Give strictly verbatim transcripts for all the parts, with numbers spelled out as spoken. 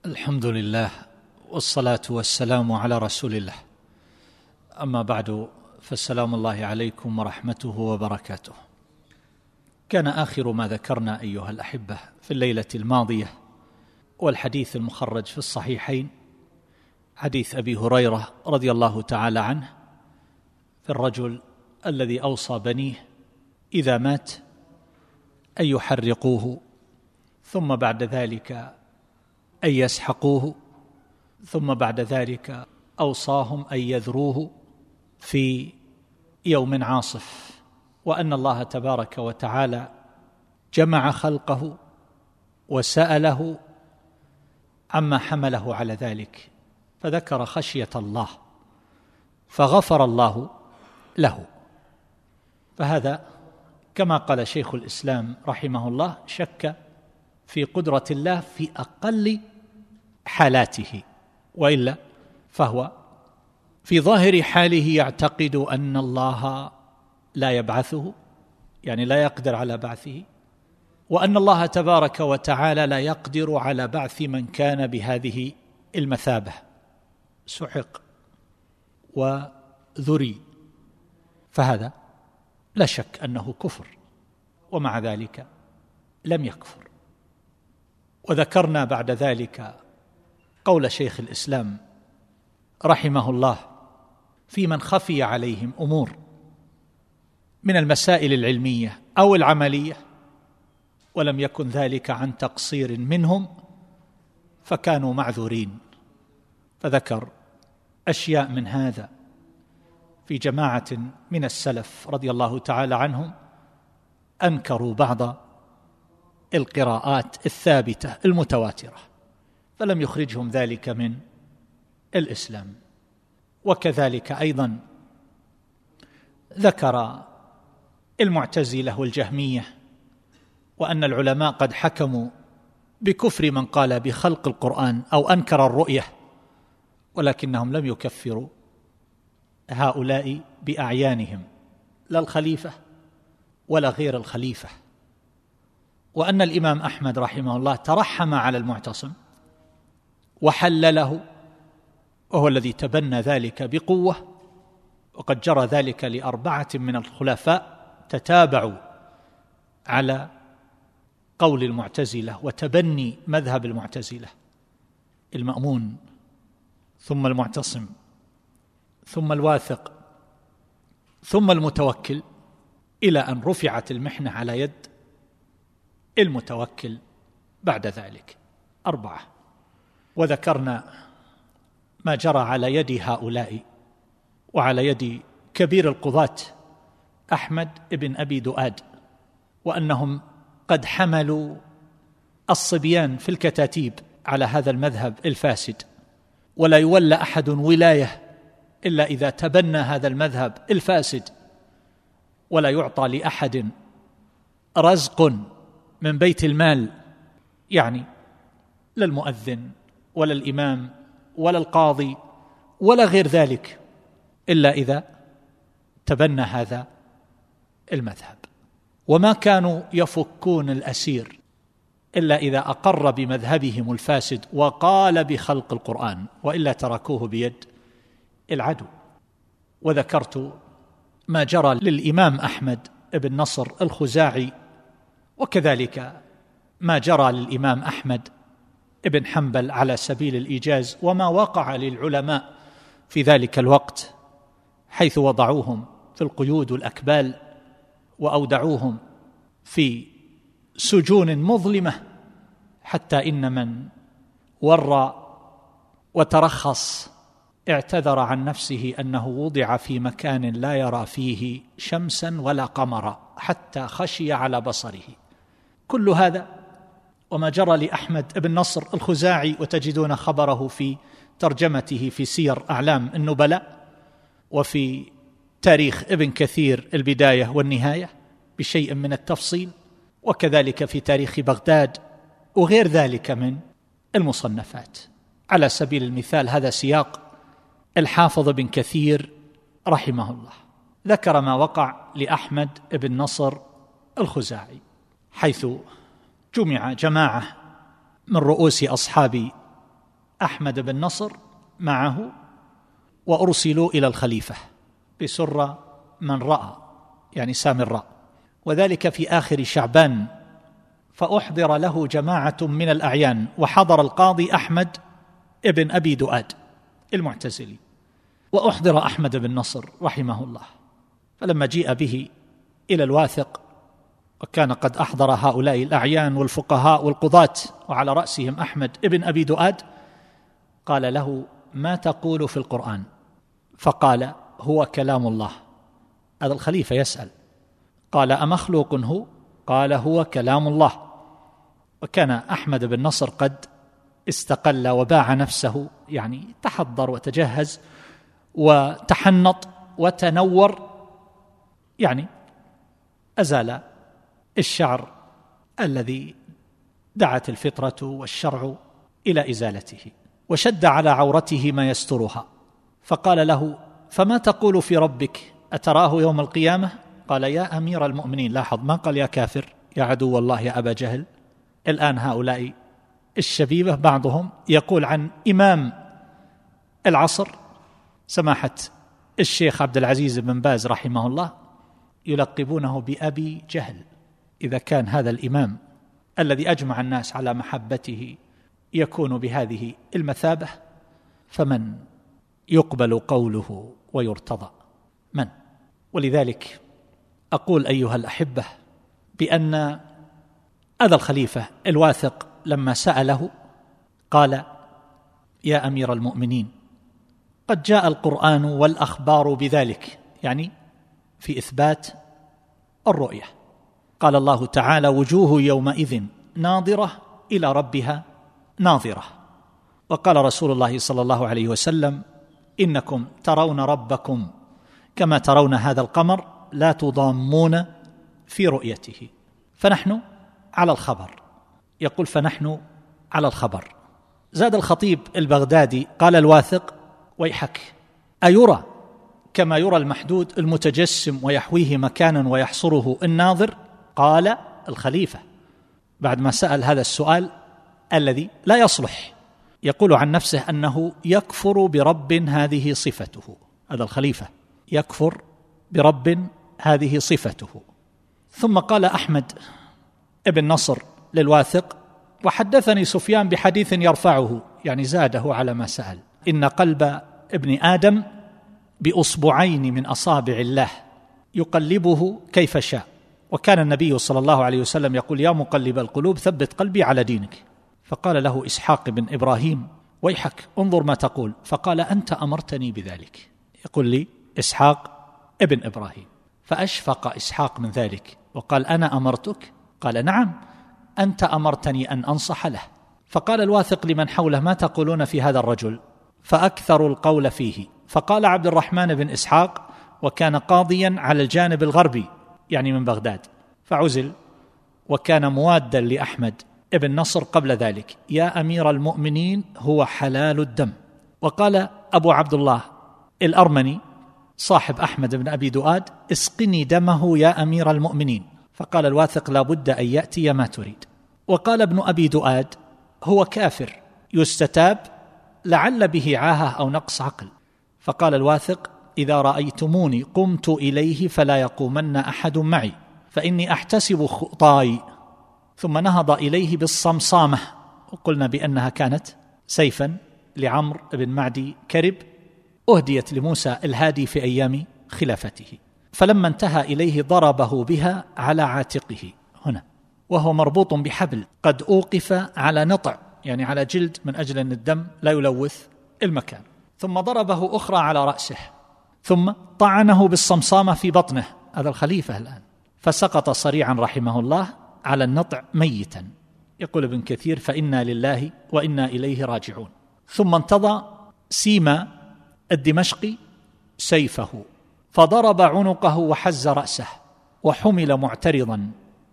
الحمد لله والصلاة والسلام على رسول الله، أما بعد، فالسلام الله عليكم ورحمته وبركاته. كان آخر ما ذكرنا أيها الأحبة في الليلة الماضية والحديث المخرج في الصحيحين حديث أبي هريرة رضي الله تعالى عنه في الرجل الذي أوصى بنيه إذا مات أن يحرقوه، ثم بعد ذلك أن يسحقوه، ثم بعد ذلك أوصاهم أن يذروه في يوم عاصف، وأن الله تبارك وتعالى جمع خلقه وسأله عما حمله على ذلك، فذكر خشية الله فغفر الله له. فهذا كما قال شيخ الإسلام رحمه الله شك في قدرة الله في أقل حالاته، وإلا فهو في ظاهر حاله يعتقد أن الله لا يبعثه، يعني لا يقدر على بعثه، وأن الله تبارك وتعالى لا يقدر على بعث من كان بهذه المثابة، سحق وذري، فهذا لا شك أنه كفر، ومع ذلك لم يكفر. وذكرنا بعد ذلك قول شيخ الإسلام رحمه الله في من خفي عليهم أمور من المسائل العلمية أو العملية ولم يكن ذلك عن تقصير منهم فكانوا معذورين، فذكر أشياء من هذا في جماعة من السلف رضي الله تعالى عنهم أنكروا بعض القراءات الثابتة المتواترة فلم يخرجهم ذلك من الإسلام. وكذلك أيضا ذكر المعتزلة والجهمية وأن العلماء قد حكموا بكفر من قال بخلق القرآن أو أنكر الرؤية، ولكنهم لم يكفروا هؤلاء بأعيانهم، لا الخليفة ولا غير الخليفة. وأن الإمام أحمد رحمه الله ترحم على المعتصم وحلله، وهو الذي تبنى ذلك بقوة، وقد جرى ذلك لأربعة من الخلفاء تتابعوا على قول المعتزلة وتبني مذهب المعتزلة: المأمون، ثم المعتصم، ثم الواثق، ثم المتوكل، إلى أن رفعت المحنة على يد المتوكل بعد ذلك، أربعة. وذكرنا ما جرى على يد هؤلاء وعلى يد كبير القضاة أحمد بن أبي دؤاد، وأنهم قد حملوا الصبيان في الكتاتيب على هذا المذهب الفاسد، ولا يولى أحد ولاية إلا إذا تبنى هذا المذهب الفاسد، ولا يعطى لأحد رزق من بيت المال، يعني لا المؤذن ولا الإمام ولا القاضي ولا غير ذلك، إلا إذا تبنى هذا المذهب. وما كانوا يفكون الأسير إلا إذا أقر بمذهبهم الفاسد وقال بخلق القرآن، وإلا تركوه بيد العدو. وذكرت ما جرى للإمام أحمد بن نصر الخزاعي، وكذلك ما جرى للإمام أحمد بن حنبل على سبيل الإيجاز، وما وقع للعلماء في ذلك الوقت، حيث وضعوهم في القيود والأكبال وأودعوهم في سجون مظلمة، حتى إن من ورى وترخص اعتذر عن نفسه أنه وضع في مكان لا يرى فيه شمسا ولا قمرا حتى خشي على بصره. كل هذا وما جرى لأحمد بن نصر الخزاعي، وتجدون خبره في ترجمته في سير أعلام النبلاء وفي تاريخ ابن كثير البداية والنهاية بشيء من التفصيل، وكذلك في تاريخ بغداد وغير ذلك من المصنفات. على سبيل المثال هذا سياق الحافظ بن كثير رحمه الله، ذكر ما وقع لأحمد بن نصر الخزاعي، حيث جمع جماعة من رؤوس أصحاب أحمد بن نصر معه وأرسلوا إلى الخليفة بسر من رأى، يعني سامراء، وذلك في آخر شعبان، فأحضر له جماعة من الأعيان، وحضر القاضي أحمد ابن أبي دؤاد المعتزلي، وأحضر أحمد بن نصر رحمه الله. فلما جيء به إلى الواثق، وكان قد أحضر هؤلاء الأعيان والفقهاء والقضاة وعلى رأسهم أحمد ابن أبي دؤاد، قال له: ما تقول في القرآن؟ فقال: هو كلام الله. هذا الخليفة يسأل، قال: أمخلوق هو؟ قال: هو كلام الله. وكان أحمد بن نصر قد استقل وباع نفسه، يعني تحضر وتجهز وتحنط وتنور، يعني أزال الشعر الذي دعت الفطرة والشرع إلى إزالته، وشد على عورته ما يسترها. فقال له: فما تقول في ربك؟ أتراه يوم القيامة؟ قال: يا أمير المؤمنين. لاحظ، ما قال يا كافر، يا عدو الله، يا أبا جهل. الآن هؤلاء الشبيبة بعضهم يقول عن إمام العصر سماحة الشيخ عبد العزيز بن باز رحمه الله، يلقبونه بأبي جهل. إذا كان هذا الإمام الذي أجمع الناس على محبته يكون بهذه المثابة، فمن يقبل قوله ويرتضى؟ من؟ ولذلك أقول أيها الأحبة بأن هذا الخليفة الواثق لما سأله قال: يا أمير المؤمنين، قد جاء القرآن والأخبار بذلك، يعني في إثبات الرؤية. قال الله تعالى: وجوه يومئذ ناظرة إلى ربها ناظرة. وقال رسول الله صلى الله عليه وسلم: إنكم ترون ربكم كما ترون هذا القمر لا تضامون في رؤيته. فنحن على الخبر. يقول: فنحن على الخبر. زاد الخطيب البغدادي قال الواثق: ويحك، أيرى كما يرى المحدود المتجسم ويحويه مكانا ويحصره الناظر؟ قال الخليفة بعد ما سأل هذا السؤال الذي لا يصلح، يقول عن نفسه أنه يكفر برب هذه صفته. هذا الخليفة يكفر برب هذه صفته. ثم قال أحمد ابن نصر للواثق: وحدثني سفيان بحديث يرفعه، يعني زاده على ما سأل: إن قلب ابن آدم بأصبعين من أصابع الله يقلبه كيف شاء. وكان النبي صلى الله عليه وسلم يقول: يا مقلب القلوب ثبت قلبي على دينك. فقال له إسحاق بن إبراهيم: ويحك، انظر ما تقول. فقال: أنت أمرتني بذلك. يقول لي إسحاق ابن إبراهيم. فأشفق إسحاق من ذلك وقال: أنا أمرتك؟ قال: نعم، أنت أمرتني أن أنصح له. فقال الواثق لمن حوله: ما تقولون في هذا الرجل؟ فأكثروا القول فيه. فقال عبد الرحمن بن إسحاق، وكان قاضيا على الجانب الغربي يعني من بغداد، فعزل، وكان موادا لأحمد ابن نصر قبل ذلك: يا أمير المؤمنين، هو حلال الدم. وقال أبو عبد الله الأرمني صاحب أحمد بن أبي دؤاد: اسقني دمه يا أمير المؤمنين. فقال الواثق: لا بد أن يأتي ما تريد. وقال ابن أبي دؤاد: هو كافر يستتاب، لعل به عاهة أو نقص عقل. فقال الواثق: إذا رأيتموني قمت إليه فلا يقومن أحد معي، فإني أحتسب خطاي. ثم نهض إليه بالصمصامة، وقلنا بأنها كانت سيفا لعمرو بن معدي كرب، أهديت لموسى الهادي في أيام خلافته. فلما انتهى إليه ضربه بها على عاتقه هنا، وهو مربوط بحبل قد أوقف على نطع، يعني على جلد، من أجل أن الدم لا يلوث المكان. ثم ضربه أخرى على رأسه، ثم طعنه بالصمصامة في بطنه، هذا الخليفة الآن، فسقط صريعا رحمه الله على النطع ميتا. يقول ابن كثير: فإنا لله وإنا إليه راجعون. ثم انتضى سيما الدمشقي سيفه فضرب عنقه وحز رأسه، وحمل معترضا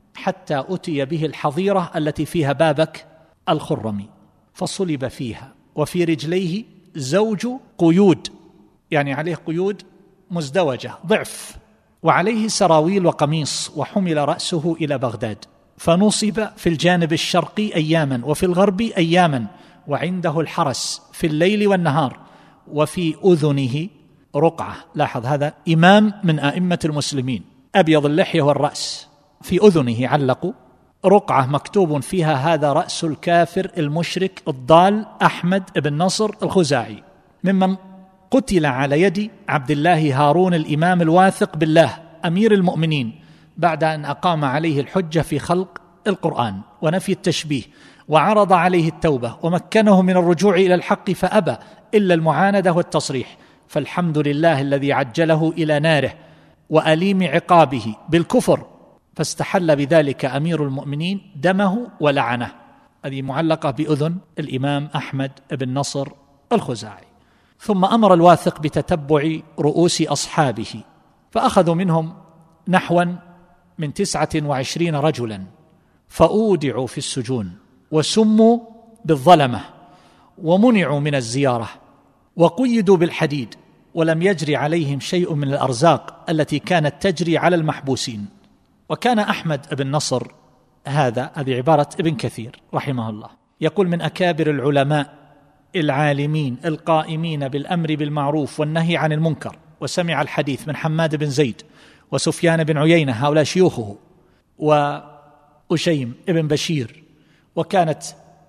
حتى أتي به الحظيرة التي فيها بابك الخرمي، فصلب فيها، وفي رجليه زوج قيود، يعني عليه قيود مزدوجة ضعف، وعليه سراويل وقميص، وحمل رأسه إلى بغداد، فنصب في الجانب الشرقي أياما وفي الغرب أياما، وعنده الحرس في الليل والنهار، وفي أذنه رقعة. لاحظ، هذا إمام من أئمة المسلمين، أبيض اللحية والرأس، في أذنه علقوا رقعة مكتوب فيها: هذا رأس الكافر المشرك الضال أحمد بن نصر الخزاعي، ممن قتل على يد عبد الله هارون الإمام الواثق بالله أمير المؤمنين، بعد أن أقام عليه الحجة في خلق القرآن ونفي التشبيه، وعرض عليه التوبة ومكنه من الرجوع إلى الحق فأبى إلا المعاندة والتصريح. فالحمد لله الذي عجله إلى ناره وأليم عقابه بالكفر، فاستحل بذلك أمير المؤمنين دمه ولعنه. هذه معلقة بأذن الإمام أحمد بن نصر الخزاعي. ثم أمر الواثق بتتبع رؤوس أصحابه، فأخذوا منهم نحوا من تسعة وعشرين رجلا، فأودعوا في السجون وسموا بالظلمة ومنعوا من الزيارة وقيدوا بالحديد، ولم يجري عليهم شيء من الأرزاق التي كانت تجري على المحبوسين. وكان أحمد بن نصر هذا، هذه عبارة ابن كثير رحمه الله، يقول: من أكابر العلماء العالمين القائمين بالأمر بالمعروف والنهي عن المنكر، وسمع الحديث من حماد بن زيد وسفيان بن عيينة، هؤلاء شيوخه، وأشيم بن بشير، وكانت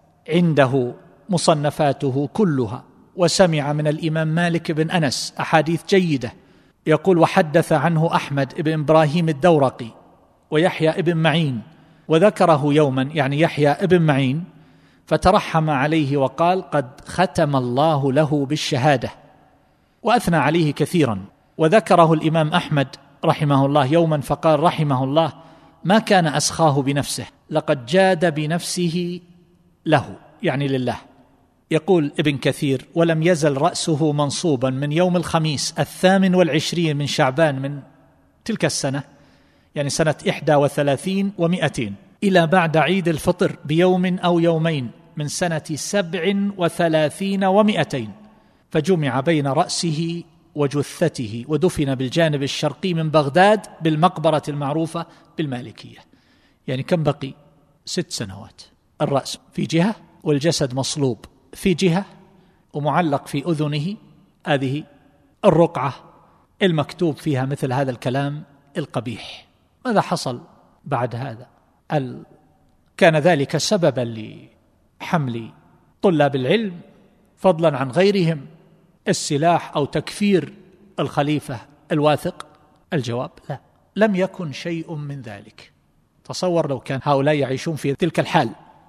عنده مصنفاته كلها، وسمع من الإمام مالك بن أنس أحاديث جيدة. يقول: وحدث عنه أحمد بن إبراهيم الدورقي ويحيى بن معين، وذكره يوما، يعني يحيى بن معين، فترحم عليه وقال: قد ختم الله له بالشهادة، وأثنى عليه كثيرا. وذكره الإمام أحمد رحمه الله يوما فقال رحمه الله: ما كان أسخاه بنفسه، لقد جاد بنفسه له، يعني لله. يقول ابن كثير: ولم يزل رأسه منصوبا من يوم الخميس الثامن والعشرين من شعبان من تلك السنة، يعني سنة إحدى وثلاثين ومئتين، إلى بعد عيد الفطر بيوم أو يومين من سنة سبع وثلاثين ومئتين، فجمع بين رأسه وجثته، ودفن بالجانب الشرقي من بغداد بالمقبرة المعروفة بالمالكية. يعني كم بقي؟ ست سنوات. الرأس في جهة والجسد مصلوب في جهة، ومعلق في أذنه هذه الرقعة المكتوب فيها مثل هذا الكلام القبيح. ماذا حصل بعد هذا؟ هل كان ذلك سببا لحمل طلاب العلم فضلا عن غيرهم السلاح أو تكفير الخليفة الواثق؟ الجواب: لا، لم يكن شيء من ذلك. تصور لو كان هؤلاء يعيشون في تلك الحال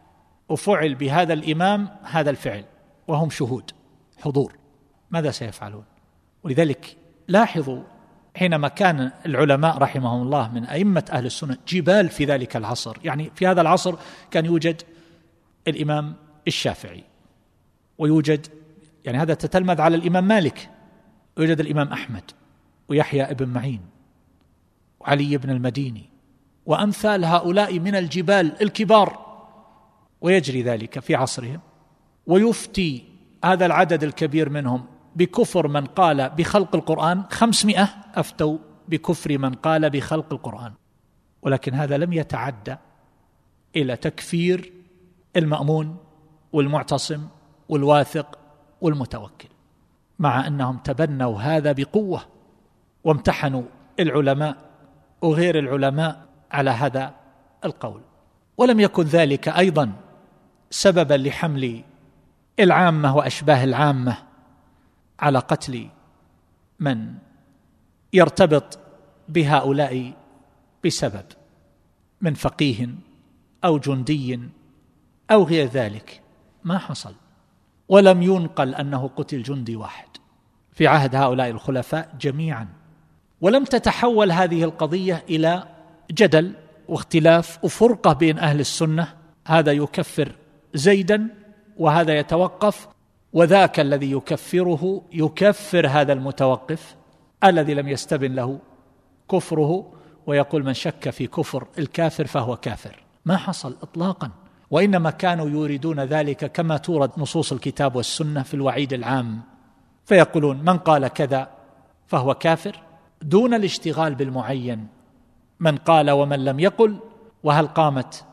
وفعل بهذا الإمام هذا الفعل وهم شهود حضور، ماذا سيفعلون؟ ولذلك لاحظوا حينما كان العلماء رحمهم الله من أئمة أهل السنة جبال في ذلك العصر، يعني في هذا العصر كان يوجد الإمام الشافعي، ويوجد، يعني هذا تتلمذ على الإمام مالك، ويوجد الإمام أحمد ويحيى ابن معين وعلي بن المديني وأمثال هؤلاء من الجبال الكبار، ويجري ذلك في عصرهم، ويفتي هذا العدد الكبير منهم بكفر من قال بخلق القرآن. خمسمائة أفتوا بكفر من قال بخلق القرآن، ولكن هذا لم يتعدى إلى تكفير المأمون والمعتصم والواثق والمتوكل، مع أنهم تبنوا هذا بقوة وامتحنوا العلماء وغير العلماء على هذا القول. ولم يكن ذلك أيضا سببا لحمل العامة وأشباه العامة على قتل من يرتبط بهؤلاء بسبب من فقيه أو جندي أو غير ذلك. ما حصل، ولم ينقل أنه قتل جندي واحد في عهد هؤلاء الخلفاء جميعا، ولم تتحول هذه القضية إلى جدل واختلاف وفرقة بين أهل السنة، هذا يكفر زيدا وهذا يتوقف، وذاك الذي يكفره يكفر هذا المتوقف الذي لم يستبن له كفره، ويقول من شك في كفر الكافر فهو كافر. ما حصل إطلاقا، وإنما كانوا يريدون ذلك كما تورد نصوص الكتاب والسنة في الوعيد العام، فيقولون من قال كذا فهو كافر دون الاشتغال بالمعين، من قال ومن لم يقل، وهل قامت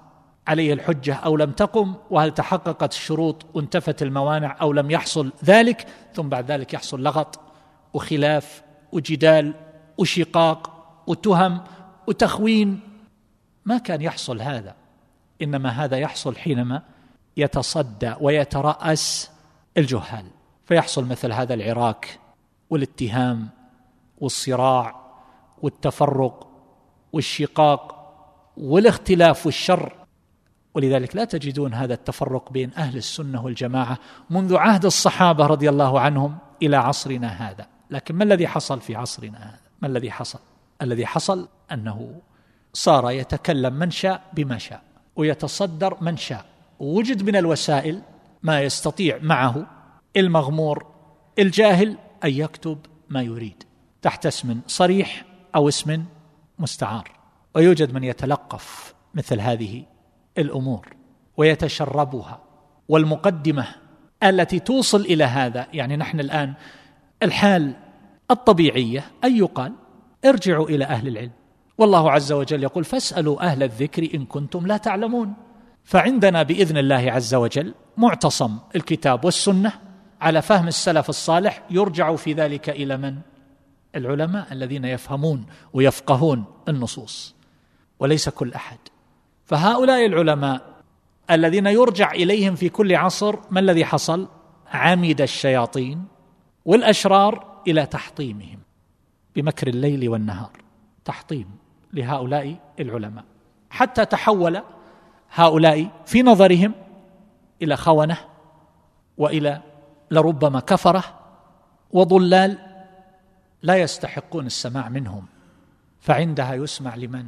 عليه الحجة أو لم تقم، وهل تحققت الشروط وانتفت الموانع أو لم يحصل ذلك، ثم بعد ذلك يحصل لغط وخلاف وجدال وشقاق وتهم وتخوين. ما كان يحصل هذا، إنما هذا يحصل حينما يتصدى ويترأس الجهال، فيحصل مثل هذا العراك والاتهام والصراع والتفرق والشقاق والاختلاف والشر. ولذلك لا تجدون هذا التفرق بين أهل السنة والجماعة منذ عهد الصحابة رضي الله عنهم إلى عصرنا هذا. لكن ما الذي حصل في عصرنا هذا؟ ما الذي حصل؟ الذي حصل أنه صار يتكلم من شاء بما شاء ويتصدر من شاء، ووجد من الوسائل ما يستطيع معه المغمور الجاهل أن يكتب ما يريد تحت اسم صريح أو اسم مستعار، ويوجد من يتلقف مثل هذه الأمور ويتشربها. والمقدمة التي توصل إلى هذا، يعني نحن الآن الحال الطبيعية أن يقال ارجعوا إلى أهل العلم، والله عز وجل يقول فاسألوا أهل الذكر إن كنتم لا تعلمون. فعندنا بإذن الله عز وجل معتصم الكتاب والسنة على فهم السلف الصالح، يرجع في ذلك إلى من؟ العلماء الذين يفهمون ويفقهون النصوص، وليس كل أحد. فهؤلاء العلماء الذين يرجع إليهم في كل عصر، ما الذي حصل؟ عمد الشياطين والأشرار إلى تحطيمهم بمكر الليل والنهار، تحطيم لهؤلاء العلماء، حتى تحول هؤلاء في نظرهم إلى خونة وإلى لربما كفرة وضلال لا يستحقون السماع منهم. فعندها يسمع لمن؟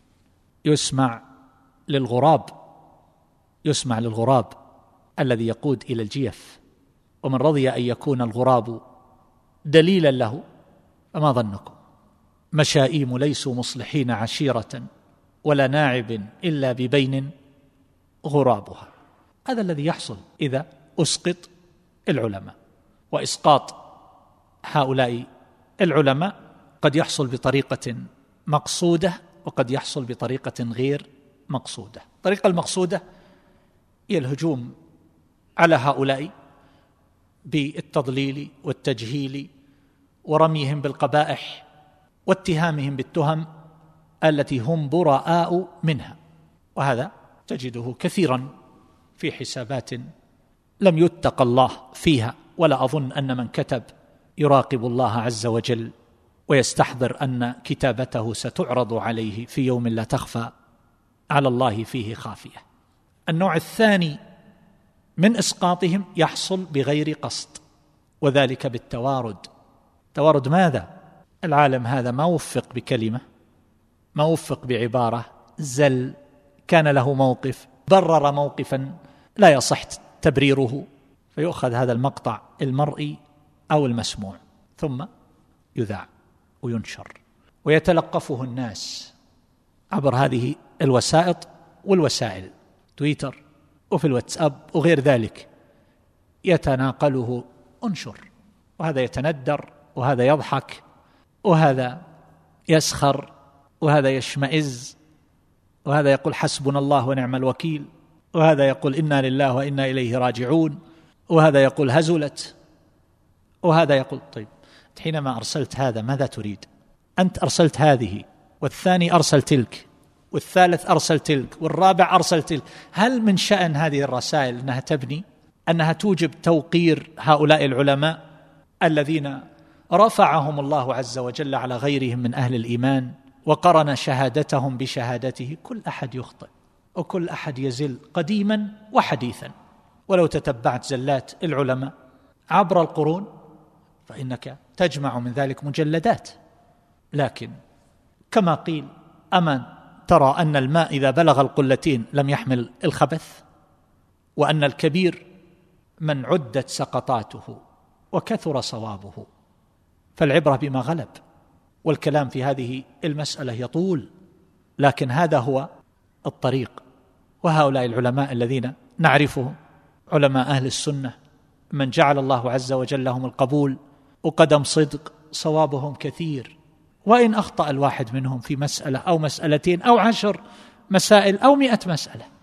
يسمع للغراب، يسمع للغراب الذي يقود إلى الجيف. ومن رضي أن يكون الغراب دليلا له فما ظنكم؟ مشائيم ليسوا مصلحين عشيرة ولا ناعب إلا ببين غرابها. هذا الذي يحصل إذا أسقط العلماء. وإسقاط هؤلاء العلماء قد يحصل بطريقة مقصودة وقد يحصل بطريقة غير مقصودة. الطريقة المقصودة هي الهجوم على هؤلاء بالتضليل والتجهيل ورميهم بالقبائح واتهامهم بالتهم التي هم براء منها، وهذا تجده كثيرا في حسابات لم يتق الله فيها. ولا أظن أن من كتب يراقب الله عز وجل ويستحضر أن كتابته ستعرض عليه في يوم لا تخفى على الله فيه خافية. النوع الثاني من إسقاطهم يحصل بغير قصد، وذلك بالتوارد. توارد ماذا؟ العالم هذا ما وفق بكلمة، ما وفق بعبارة، زل، كان له موقف، برر موقفا لا يصح تبريره، فيؤخذ هذا المقطع المرئي أو المسموع ثم يذاع وينشر ويتلقفه الناس عبر هذه الوسائط والوسائل، تويتر وفي الواتساب وغير ذلك، يتناقله انشر، وهذا يتندر وهذا يضحك وهذا يسخر وهذا يشمئز وهذا يقول حسبنا الله ونعم الوكيل وهذا يقول إنا لله وإنا إليه راجعون وهذا يقول هزلت وهذا يقول. طيب حينما أرسلت هذا ماذا تريد؟ أنت أرسلت هذه والثاني أرسل تلك والثالث أرسل تلك والرابع أرسل تلك. هل من شأن هذه الرسائل أنها تبني، أنها توجب توقير هؤلاء العلماء الذين رفعهم الله عز وجل على غيرهم من أهل الإيمان وقرن شهادتهم بشهادته؟ كل أحد يخطئ وكل أحد يزل قديما وحديثا. ولو تتبعت زلات العلماء عبر القرون فإنك تجمع من ذلك مجلدات. لكن كما قيل أما ترى أن الماء إذا بلغ القلتين لم يحمل الخبث، وأن الكبير من عدت سقطاته وكثر صوابه، فالعبرة بما غلب. والكلام في هذه المسألة يطول، لكن هذا هو الطريق. وهؤلاء العلماء الذين نعرفهم علماء أهل السنة من جعل الله عز وجل لهم القبول وقدم صدق، صوابهم كثير، وإن أخطأ الواحد منهم في مسألة أو مسألتين أو عشر مسائل أو مئة مسألة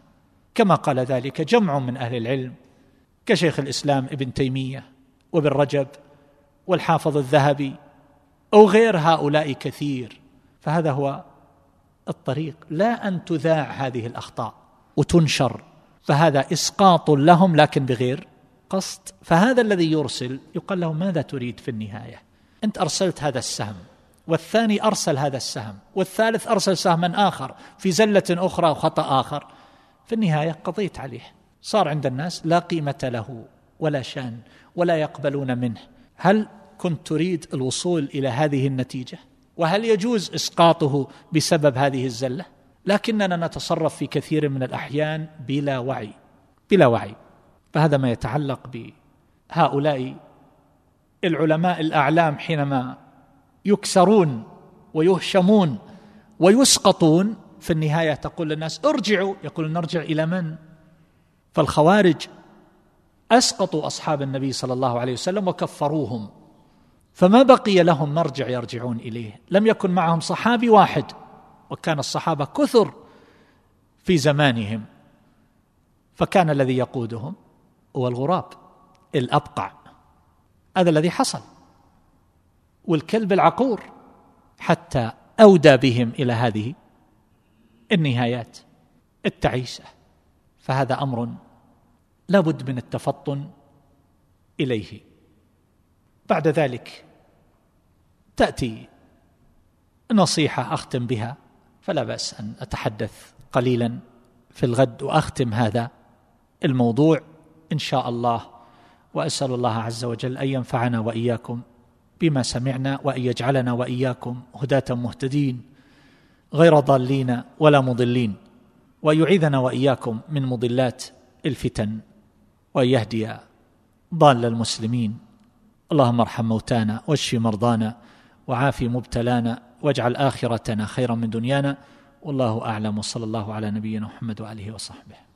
كما قال ذلك جمع من أهل العلم كشيخ الإسلام ابن تيمية وابن رجب والحافظ الذهبي أو غير هؤلاء كثير. فهذا هو الطريق، لا أن تذاع هذه الأخطاء وتنشر، فهذا إسقاط لهم لكن بغير قصد. فهذا الذي يرسل يقال له ماذا تريد في النهاية؟ أنت أرسلت هذا السهم، والثاني أرسل هذا السهم، والثالث أرسل سهما آخر في زلة أخرى وخطأ آخر، في النهاية قضيت عليه، صار عند الناس لا قيمة له ولا شان ولا يقبلون منه. هل كنت تريد الوصول إلى هذه النتيجة؟ وهل يجوز إسقاطه بسبب هذه الزلة؟ لكننا نتصرف في كثير من الأحيان بلا وعي بلا وعي. فهذا ما يتعلق بهؤلاء العلماء الأعلام حينما يكسرون ويهشمون ويسقطون، في النهاية تقول للناس ارجعوا، يقول نرجع إلى من؟ فالخوارج أسقطوا أصحاب النبي صلى الله عليه وسلم وكفروهم، فما بقي لهم مرجع يرجعون إليه. لم يكن معهم صحابي واحد، وكان الصحابة كثر في زمانهم، فكان الذي يقودهم هو الغراب الأبقع، هذا الذي حصل، والكلب العقور، حتى أودى بهم إلى هذه النهايات التعيسة. فهذا أمر لا بد من التفطن إليه. بعد ذلك تأتي نصيحة أختم بها، فلا بأس أن أتحدث قليلا في الغد وأختم هذا الموضوع إن شاء الله، وأسأل الله عز وجل أن ينفعنا وإياكم بما سمعنا، وأن يجعلنا وإياكم هداة مهتدين غير ضالين ولا مضلين، وأن يعيذنا وإياكم من مضلات الفتن، وأن يهدي ضال المسلمين. اللهم ارحم موتانا واشف مرضانا وعافي مبتلانا واجعل آخرتنا خيرا من دنيانا، والله أعلم، وصلى الله على نبينا محمد وآله وصحبه.